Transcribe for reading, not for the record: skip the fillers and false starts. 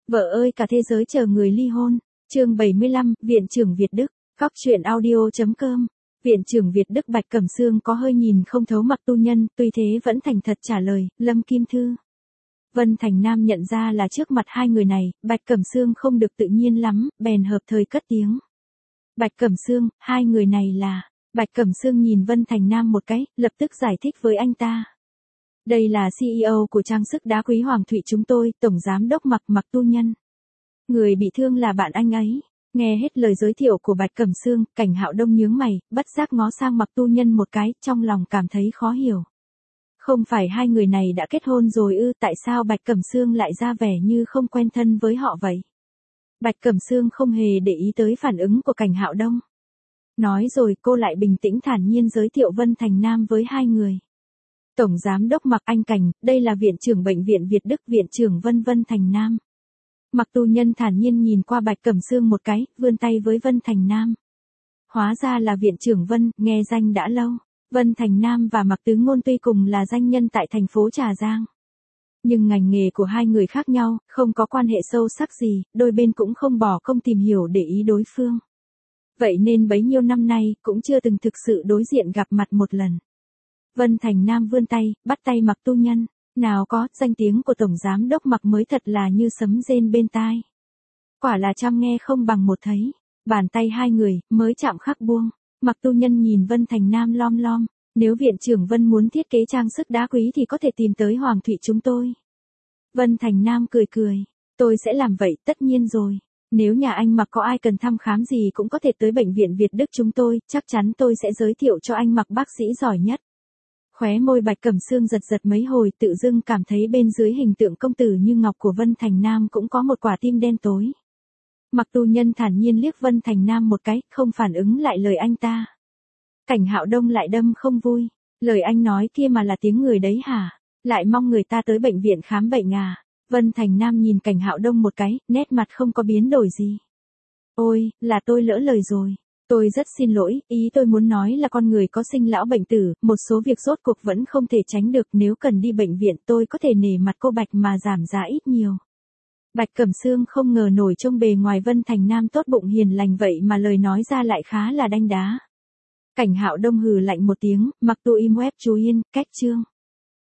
Vợ ơi cả thế giới chờ người ly hôn. Chương 75, Viện trưởng Việt Đức. Góc truyện audio.com. Viện trưởng Việt Đức Bạch Cẩm Sương có hơi nhìn không thấu Mặc Tu Nhân, tuy thế vẫn thành thật trả lời, Lâm Kim Thư. Vân Thành Nam nhận ra là trước mặt hai người này, Bạch Cẩm Sương không được tự nhiên lắm, bèn hợp thời cất tiếng. Bạch Cẩm Sương, hai người này là... Bạch Cẩm Sương nhìn Vân Thành Nam một cái, lập tức giải thích với anh ta. Đây là CEO của trang sức đá quý Hoàng Thụy chúng tôi, Tổng Giám đốc Mặc Tu Nhân. Người bị thương là bạn anh ấy. Nghe hết lời giới thiệu của Bạch Cẩm Sương, Cảnh Hạo Đông nhướng mày, bất giác ngó sang Mặc Tu Nhân một cái, trong lòng cảm thấy khó hiểu. Không phải hai người này đã kết hôn rồi ư, tại sao Bạch Cẩm Sương lại ra vẻ như không quen thân với họ vậy? Bạch Cẩm Sương không hề để ý tới phản ứng của Cảnh Hạo Đông. Nói rồi cô lại bình tĩnh thản nhiên giới thiệu Vân Thành Nam với hai người. Tổng Giám đốc Mặc Anh Cảnh, đây là Viện trưởng Bệnh viện Việt Đức, Viện trưởng Vân Thành Nam. Mặc Tu Nhân thản nhiên nhìn qua Bạch Cẩm Sương một cái, vươn tay với Vân Thành Nam. Hóa ra là Viện trưởng Vân, nghe danh đã lâu. Vân Thành Nam và Mặc Tứ Ngôn tuy cùng là danh nhân tại thành phố Trà Giang. Nhưng ngành nghề của hai người khác nhau, không có quan hệ sâu sắc gì, đôi bên cũng không bỏ công tìm hiểu để ý đối phương. Vậy nên bấy nhiêu năm nay, cũng chưa từng thực sự đối diện gặp mặt một lần. Vân Thành Nam vươn tay, bắt tay Mặc Tu Nhân. Nào có, danh tiếng của Tổng Giám đốc Mặc mới thật là như sấm rền bên tai. Quả là trăm nghe không bằng một thấy. Bàn tay hai người, mới chạm khắc buông. Mặc Tu Nhân nhìn Vân Thành Nam lom lom. Nếu Viện trưởng Vân muốn thiết kế trang sức đá quý thì có thể tìm tới Hoàng Thụy chúng tôi. Vân Thành Nam cười cười. Tôi sẽ làm vậy, tất nhiên rồi. Nếu nhà anh Mặc có ai cần thăm khám gì cũng có thể tới Bệnh viện Việt Đức chúng tôi, chắc chắn tôi sẽ giới thiệu cho anh Mặc bác sĩ giỏi nhất. Khóe môi Bạch Cẩm Sương giật giật mấy hồi, tự dưng cảm thấy bên dưới hình tượng công tử như ngọc của Vân Thành Nam cũng có một quả tim đen tối. Mặc Tu Nhân thản nhiên liếc Vân Thành Nam một cái, không phản ứng lại lời anh ta. Cảnh Hạo Đông lại đâm không vui. Lời anh nói kia mà là tiếng người đấy hả? Lại mong người ta tới bệnh viện khám bệnh à? Vân Thành Nam nhìn Cảnh Hạo Đông một cái, nét mặt không có biến đổi gì. Ôi, là tôi lỡ lời rồi. Tôi rất xin lỗi, ý tôi muốn nói là con người có sinh lão bệnh tử, một số việc rốt cuộc vẫn không thể tránh được, nếu cần đi bệnh viện tôi có thể nể mặt cô Bạch mà giảm giá ít nhiều. Bạch Cẩm Sương không ngờ nổi trông bề ngoài Vân Thành Nam tốt bụng hiền lành vậy mà lời nói ra lại khá là đanh đá. Cảnh Hạo Đông hừ lạnh một tiếng, Mặc Tu im web chú yên, cách chương.